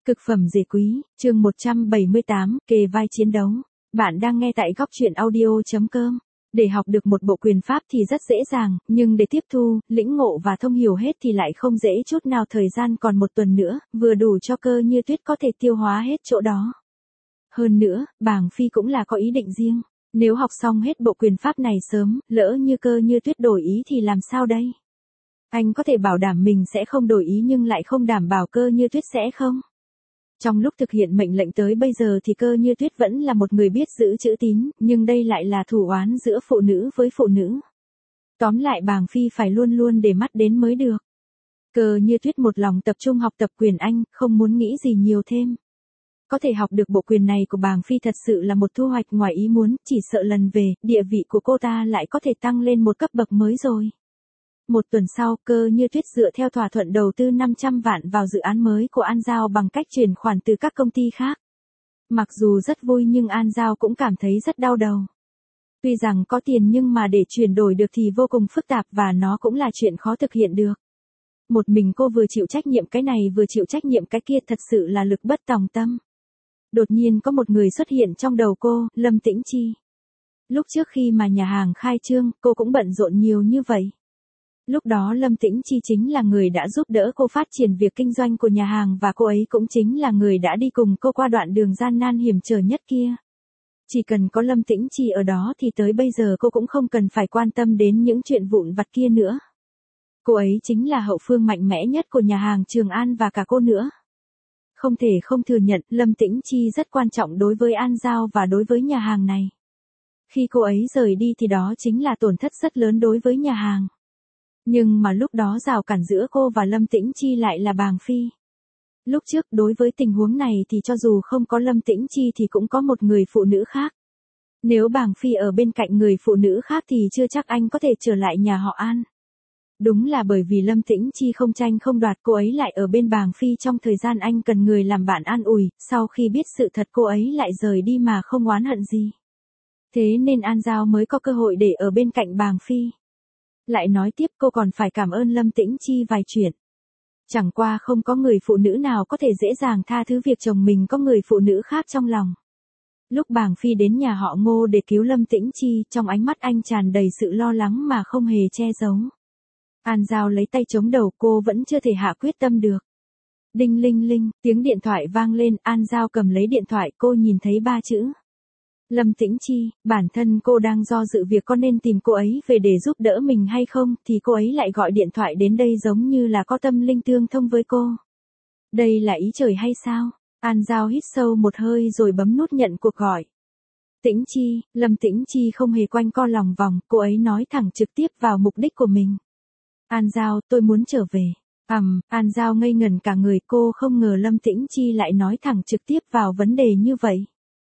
Cực phẩm dề quý, chương 178, kề vai chiến đấu. Bạn đang nghe tại góc truyện audio.com. Để học được một bộ quyền pháp thì rất dễ dàng, nhưng để tiếp thu, lĩnh ngộ và thông hiểu hết thì lại không dễ chút nào. Thời gian còn một tuần nữa, vừa đủ cho Cơ Như Tuyết có thể tiêu hóa hết chỗ đó. Hơn nữa, Bàng Phi cũng là có ý định riêng. Nếu học xong hết bộ quyền pháp này sớm, lỡ như Cơ Như Tuyết đổi ý thì làm sao đây? Anh có thể bảo đảm mình sẽ không đổi ý nhưng lại không đảm bảo Cơ Như Tuyết sẽ không. Trong lúc thực hiện mệnh lệnh tới bây giờ thì Cơ Như Tuyết vẫn là một người biết giữ chữ tín, nhưng đây lại là thù oán giữa phụ nữ với phụ nữ. Tóm lại Bàng Phi phải luôn luôn để mắt đến mới được. Cơ Như Tuyết một lòng tập trung học tập quyền Anh, không muốn nghĩ gì nhiều thêm. Có thể học được bộ quyền này của Bàng Phi thật sự là một thu hoạch ngoài ý muốn, chỉ sợ lần về, địa vị của cô ta lại có thể tăng lên một cấp bậc mới rồi. Một tuần sau, Cơ Như Tuyết dựa theo thỏa thuận đầu tư 500 vạn vào dự án mới của An Giao bằng cách chuyển khoản từ các công ty khác. Mặc dù rất vui nhưng An Giao cũng cảm thấy rất đau đầu. Tuy rằng có tiền nhưng mà để chuyển đổi được thì vô cùng phức tạp và nó cũng là chuyện khó thực hiện được. Một mình cô vừa chịu trách nhiệm cái này vừa chịu trách nhiệm cái kia, thật sự là lực bất tòng tâm. Đột nhiên có một người xuất hiện trong đầu cô, Lâm Tĩnh Chi. Lúc trước khi mà nhà hàng khai trương, cô cũng bận rộn nhiều như vậy. Lúc đó Lâm Tĩnh Chi chính là người đã giúp đỡ cô phát triển việc kinh doanh của nhà hàng và cô ấy cũng chính là người đã đi cùng cô qua đoạn đường gian nan hiểm trở nhất kia. Chỉ cần có Lâm Tĩnh Chi ở đó thì tới bây giờ cô cũng không cần phải quan tâm đến những chuyện vụn vặt kia nữa. Cô ấy chính là hậu phương mạnh mẽ nhất của nhà hàng Trường An và cả cô nữa. Không thể không thừa nhận Lâm Tĩnh Chi rất quan trọng đối với An Giao và đối với nhà hàng này. Khi cô ấy rời đi thì đó chính là tổn thất rất lớn đối với nhà hàng. Nhưng mà lúc đó rào cản giữa cô và Lâm Tĩnh Chi lại là Bàng Phi. Lúc trước đối với tình huống này thì cho dù không có Lâm Tĩnh Chi thì cũng có một người phụ nữ khác. Nếu Bàng Phi ở bên cạnh người phụ nữ khác thì chưa chắc anh có thể trở lại nhà họ An. Đúng là bởi vì Lâm Tĩnh Chi không tranh không đoạt, cô ấy lại ở bên Bàng Phi trong thời gian anh cần người làm bạn an ủi, sau khi biết sự thật cô ấy lại rời đi mà không oán hận gì. Thế nên An Giao mới có cơ hội để ở bên cạnh Bàng Phi. Lại nói tiếp cô còn phải cảm ơn Lâm Tĩnh Chi vài chuyện. Chẳng qua không có người phụ nữ nào có thể dễ dàng tha thứ việc chồng mình có người phụ nữ khác trong lòng. Lúc Bàng Phi đến nhà họ Ngô để cứu Lâm Tĩnh Chi, trong ánh mắt anh tràn đầy sự lo lắng mà không hề che giấu. An Giao lấy tay chống đầu, cô vẫn chưa thể hạ quyết tâm được. Đinh linh linh, tiếng điện thoại vang lên, An Giao cầm lấy điện thoại, cô nhìn thấy 3 chữ. Lâm Tĩnh Chi, bản thân cô đang do dự việc có nên tìm cô ấy về để giúp đỡ mình hay không, thì cô ấy lại gọi điện thoại đến đây giống như là có tâm linh tương thông với cô. Đây là ý trời hay sao? An Giao hít sâu một hơi rồi bấm nút nhận cuộc gọi. Tĩnh Chi, Lâm Tĩnh Chi không hề quanh co lòng vòng, cô ấy nói thẳng trực tiếp vào mục đích của mình. An Giao, tôi muốn trở về. An Giao ngây ngẩn cả người, cô không ngờ Lâm Tĩnh Chi lại nói thẳng trực tiếp vào vấn đề như vậy.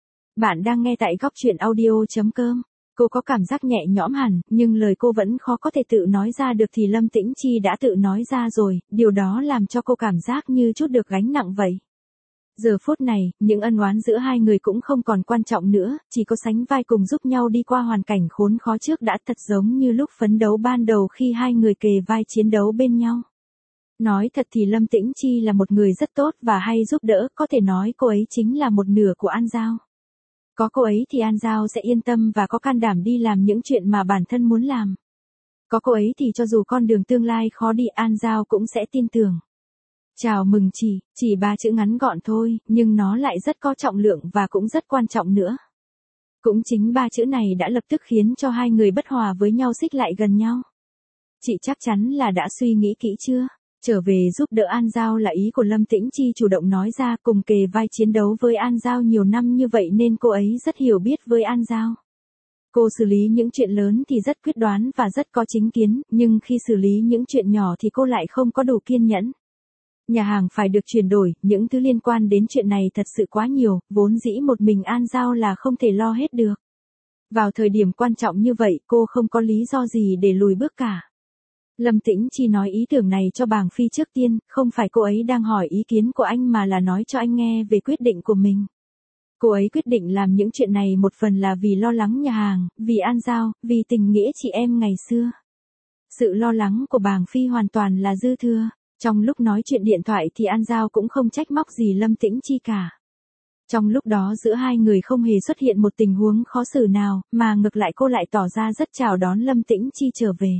Bạn đang nghe tại góc truyện audio.com. Cô có cảm giác nhẹ nhõm hẳn, nhưng lời cô vẫn khó có thể tự nói ra được thì Lâm Tĩnh Chi đã tự nói ra rồi, điều đó làm cho cô cảm giác như chút được gánh nặng vậy. Giờ phút này, những ân oán giữa hai người cũng không còn quan trọng nữa, chỉ có sánh vai cùng giúp nhau đi qua hoàn cảnh khốn khó trước đã, thật giống như lúc phấn đấu ban đầu khi hai người kề vai chiến đấu bên nhau. Nói thật thì Lâm Tĩnh Chi là một người rất tốt và hay giúp đỡ, có thể nói cô ấy chính là một nửa của An Giao. Có cô ấy thì An Giao sẽ yên tâm và có can đảm đi làm những chuyện mà bản thân muốn làm. Có cô ấy thì cho dù con đường tương lai khó đi, An Giao cũng sẽ tin tưởng. Chào mừng chỉ 3 chữ ngắn gọn thôi, nhưng nó lại rất có trọng lượng và cũng rất quan trọng nữa. Cũng chính 3 chữ này đã lập tức khiến cho hai người bất hòa với nhau xích lại gần nhau. Chị chắc chắn là đã suy nghĩ kỹ chưa? Trở về giúp đỡ An Giao là ý của Lâm Tĩnh Chi chủ động nói ra, cùng kề vai chiến đấu với An Giao nhiều năm như vậy nên cô ấy rất hiểu biết với An Giao. Cô xử lý những chuyện lớn thì rất quyết đoán và rất có chính kiến, nhưng khi xử lý những chuyện nhỏ thì cô lại không có đủ kiên nhẫn. Nhà hàng phải được chuyển đổi, những thứ liên quan đến chuyện này thật sự quá nhiều, vốn dĩ một mình An Giao là không thể lo hết được. Vào thời điểm quan trọng như vậy cô không có lý do gì để lùi bước cả. Lâm Tĩnh Chi nói ý tưởng này cho Bàng Phi trước tiên, không phải cô ấy đang hỏi ý kiến của anh mà là nói cho anh nghe về quyết định của mình. Cô ấy quyết định làm những chuyện này một phần là vì lo lắng nhà hàng, vì An Giao, vì tình nghĩa chị em ngày xưa. Sự lo lắng của Bàng Phi hoàn toàn là dư thừa. Trong lúc nói chuyện điện thoại thì An Giao cũng không trách móc gì Lâm Tĩnh Chi cả. Trong lúc đó giữa hai người không hề xuất hiện một tình huống khó xử nào, mà ngược lại cô lại tỏ ra rất chào đón Lâm Tĩnh Chi trở về.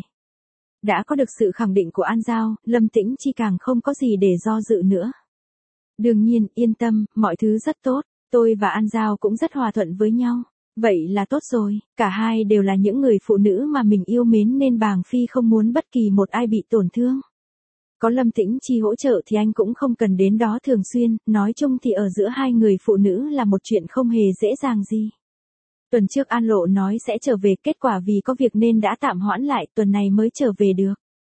Đã có được sự khẳng định của An Giao, Lâm Tĩnh Chi càng không có gì để do dự nữa. Đương nhiên, yên tâm, mọi thứ rất tốt, tôi và An Giao cũng rất hòa thuận với nhau. Vậy là tốt rồi, cả hai đều là những người phụ nữ mà mình yêu mến nên Bàng Phi không muốn bất kỳ một ai bị tổn thương. Có Lâm Tĩnh Chi hỗ trợ thì anh cũng không cần đến đó thường xuyên, nói chung thì ở giữa hai người phụ nữ là một chuyện không hề dễ dàng gì. Tuần trước An Lộ nói sẽ trở về, kết quả vì có việc nên đã tạm hoãn lại, tuần này mới trở về được.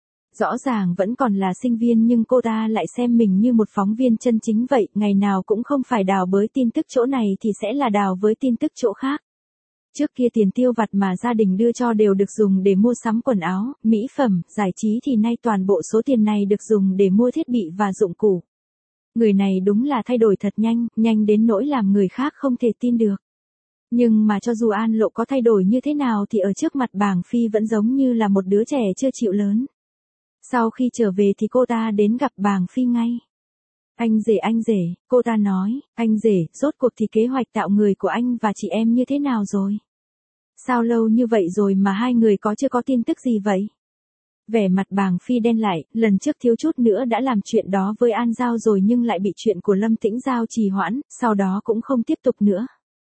Rõ ràng vẫn còn là sinh viên nhưng cô ta lại xem mình như một phóng viên chân chính vậy, ngày nào cũng không phải đào bới tin tức chỗ này thì sẽ là đào với tin tức chỗ khác. Trước kia tiền tiêu vặt mà gia đình đưa cho đều được dùng để mua sắm quần áo, mỹ phẩm, giải trí thì nay toàn bộ số tiền này được dùng để mua thiết bị và dụng cụ. Người này đúng là thay đổi thật nhanh, nhanh đến nỗi làm người khác không thể tin được. Nhưng mà cho dù An Lộ có thay đổi như thế nào thì ở trước mặt Bàng Phi vẫn giống như là một đứa trẻ chưa chịu lớn. Sau khi trở về thì cô ta đến gặp Bàng Phi ngay. Anh rể, cô ta nói, anh rể, rốt cuộc thì kế hoạch tạo người của anh và chị em như thế nào rồi? Sao lâu như vậy rồi mà hai người chưa có tin tức gì vậy? Vẻ mặt Bàng Phi đen lại, lần trước thiếu chút nữa đã làm chuyện đó với An Giao rồi nhưng lại bị chuyện của Lâm Tĩnh Giao trì hoãn, sau đó cũng không tiếp tục nữa.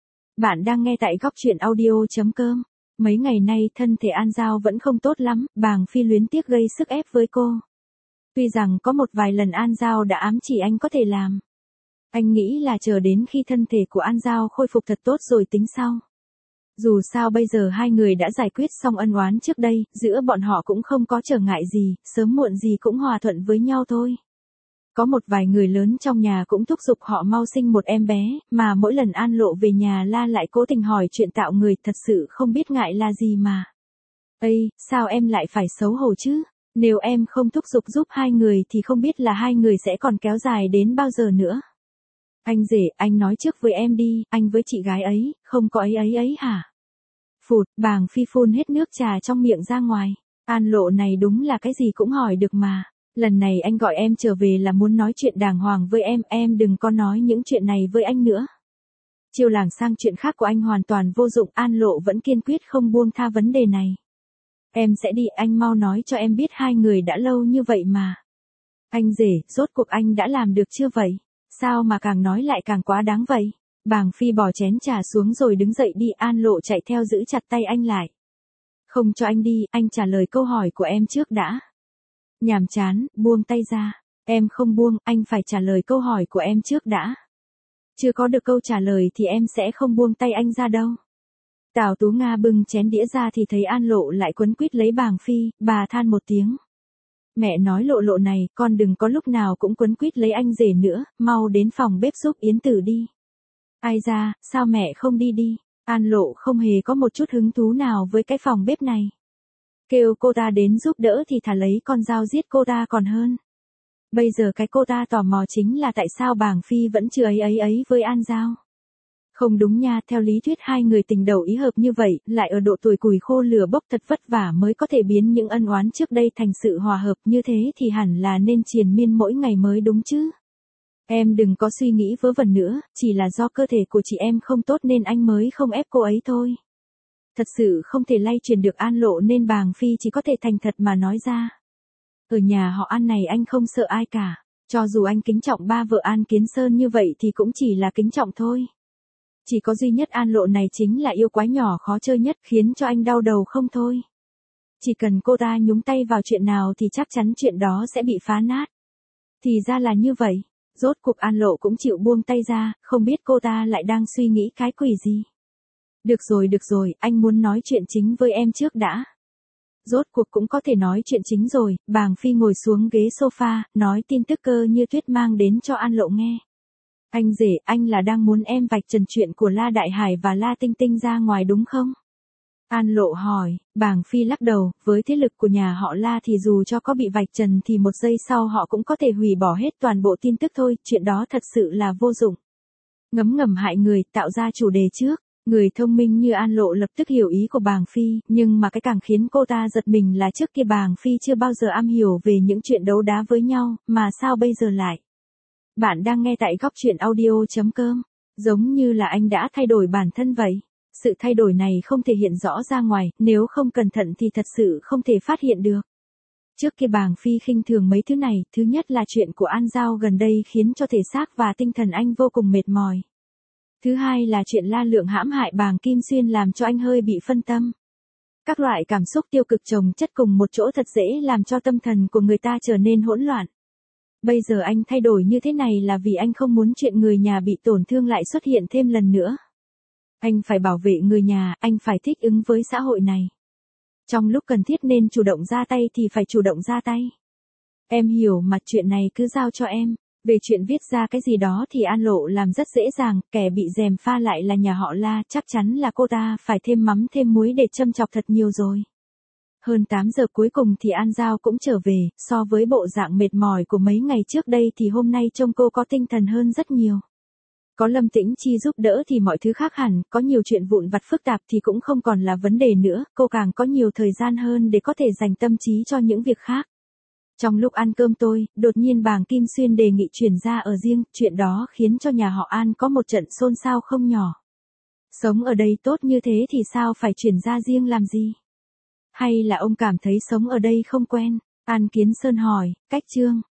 Bạn đang nghe tại góc truyện audio.com. Mấy ngày nay thân thể An Giao vẫn không tốt lắm, Bàng Phi luyến tiếc gây sức ép với cô. Tuy rằng có một vài lần An Giao đã ám chỉ anh có thể làm. Anh nghĩ là chờ đến khi thân thể của An Giao khôi phục thật tốt rồi tính sau. Dù sao bây giờ hai người đã giải quyết xong ân oán trước đây, giữa bọn họ cũng không có trở ngại gì, sớm muộn gì cũng hòa thuận với nhau thôi. Có một vài người lớn trong nhà cũng thúc giục họ mau sinh một em bé, mà mỗi lần An Lộ về nhà la lại cố tình hỏi chuyện tạo người, thật sự không biết ngại là gì mà. Ây, sao em lại phải xấu hổ chứ? Nếu em không thúc giục giúp hai người thì không biết là hai người sẽ còn kéo dài đến bao giờ nữa. Anh rể, anh nói trước với em đi, anh với chị gái ấy, không có ấy hả? Phụt, Bàng Phi phun hết nước trà trong miệng ra ngoài. An Lộ này đúng là cái gì cũng hỏi được mà. Lần này anh gọi em trở về là muốn nói chuyện đàng hoàng với em đừng có nói những chuyện này với anh nữa. Chiêu làng sang chuyện khác của anh hoàn toàn vô dụng, An Lộ vẫn kiên quyết không buông tha vấn đề này. Em sẽ đi, anh mau nói cho em biết hai người đã lâu như vậy mà. Anh rể, rốt cuộc anh đã làm được chưa vậy? Sao mà càng nói lại càng quá đáng vậy? Bàng Phi bỏ chén trà xuống rồi đứng dậy đi, An Lộ chạy theo giữ chặt tay anh lại. Không cho anh đi, anh trả lời câu hỏi của em trước đã. Nhàm chán, buông tay ra. Em không buông, anh phải trả lời câu hỏi của em trước đã. Chưa có được câu trả lời thì em sẽ không buông tay anh ra đâu. Tào Tú Nga bưng chén đĩa ra thì thấy An Lộ lại quấn quýt lấy Bàng Phi, bà than một tiếng. Mẹ nói Lộ này, con đừng có lúc nào cũng quấn quýt lấy anh rể nữa, mau đến phòng bếp giúp Yến Tử đi. Ai ra, sao mẹ không đi đi? An Lộ không hề có một chút hứng thú nào với cái phòng bếp này. Kêu cô ta đến giúp đỡ thì thà lấy con dao giết cô ta còn hơn. Bây giờ cái cô ta tò mò chính là tại sao Bàng Phi vẫn chưa ấy với An Giao. Không đúng nha, theo lý thuyết hai người tình đầu ý hợp như vậy, lại ở độ tuổi củi khô lửa bốc thật vất vả mới có thể biến những ân oán trước đây thành sự hòa hợp, như thế thì hẳn là nên triền miên mỗi ngày mới đúng chứ. Em đừng có suy nghĩ vớ vẩn nữa, chỉ là do cơ thể của chị em không tốt nên anh mới không ép cô ấy thôi. Thật sự không thể lay truyền được An Lộ nên Bàng Phi chỉ có thể thành thật mà nói ra. Ở nhà họ An này anh không sợ ai cả, cho dù anh kính trọng ba vợ An Kiến Sơn như vậy thì cũng chỉ là kính trọng thôi. Chỉ có duy nhất An Lộ này chính là yêu quái nhỏ khó chơi nhất, khiến cho anh đau đầu không thôi. Chỉ cần cô ta nhúng tay vào chuyện nào thì chắc chắn chuyện đó sẽ bị phá nát. Thì ra là như vậy, rốt cuộc An Lộ cũng chịu buông tay ra, không biết cô ta lại đang suy nghĩ cái quỷ gì. Được rồi, anh muốn nói chuyện chính với em trước đã. Rốt cuộc cũng có thể nói chuyện chính rồi, Bàng Phi ngồi xuống ghế sofa, nói tin tức cơ như tuyết mang đến cho An Lộ nghe. Anh rể, anh là đang muốn em vạch trần chuyện của La Đại Hải và La Tinh Tinh ra ngoài đúng không? An Lộ hỏi, Bàng Phi lắc đầu, với thế lực của nhà họ La thì dù cho có bị vạch trần thì một giây sau họ cũng có thể hủy bỏ hết toàn bộ tin tức thôi, chuyện đó thật sự là vô dụng. Ngấm ngầm hại người, tạo ra chủ đề trước. Người thông minh như An Lộ lập tức hiểu ý của bàng Phi, nhưng mà cái càng khiến cô ta giật mình là trước kia bàng Phi chưa bao giờ am hiểu về những chuyện đấu đá với nhau, mà sao bây giờ lại. Bạn đang nghe tại góc chuyện audio.com. Giống như là anh đã thay đổi bản thân vậy. Sự thay đổi này không thể hiện rõ ra ngoài, nếu không cẩn thận thì thật sự không thể phát hiện được. Trước kia bàng Phi khinh thường mấy thứ này, thứ nhất là chuyện của An Giao gần đây khiến cho thể xác và tinh thần anh vô cùng mệt mỏi. Thứ hai là chuyện La Lượng hãm hại bàng Kim Xuyên làm cho anh hơi bị phân tâm. Các loại cảm xúc tiêu cực chồng chất cùng một chỗ thật dễ làm cho tâm thần của người ta trở nên hỗn loạn. Bây giờ anh thay đổi như thế này là vì anh không muốn chuyện người nhà bị tổn thương lại xuất hiện thêm lần nữa. Anh phải bảo vệ người nhà, anh phải thích ứng với xã hội này. Trong lúc cần thiết nên chủ động ra tay thì phải chủ động ra tay. Em hiểu mà, chuyện này cứ giao cho em. Về chuyện viết ra cái gì đó thì An Lộ làm rất dễ dàng, kẻ bị gièm pha lại là nhà họ La, chắc chắn là cô ta phải thêm mắm thêm muối để châm chọc thật nhiều rồi. Hơn 8 giờ cuối cùng thì An Giao cũng trở về, so với bộ dạng mệt mỏi của mấy ngày trước đây thì hôm nay trông cô có tinh thần hơn rất nhiều. Có Lâm Tĩnh Chi giúp đỡ thì mọi thứ khác hẳn, có nhiều chuyện vụn vặt phức tạp thì cũng không còn là vấn đề nữa, cô càng có nhiều thời gian hơn để có thể dành tâm trí cho những việc khác. Trong lúc ăn cơm tôi, đột nhiên bàng Kim Xuyên đề nghị chuyển ra ở riêng, chuyện đó khiến cho nhà họ An có một trận xôn xao không nhỏ. Sống ở đây tốt như thế thì sao phải chuyển ra riêng làm gì? Hay là ông cảm thấy sống ở đây không quen? An Kiến Sơn hỏi, cách Trương.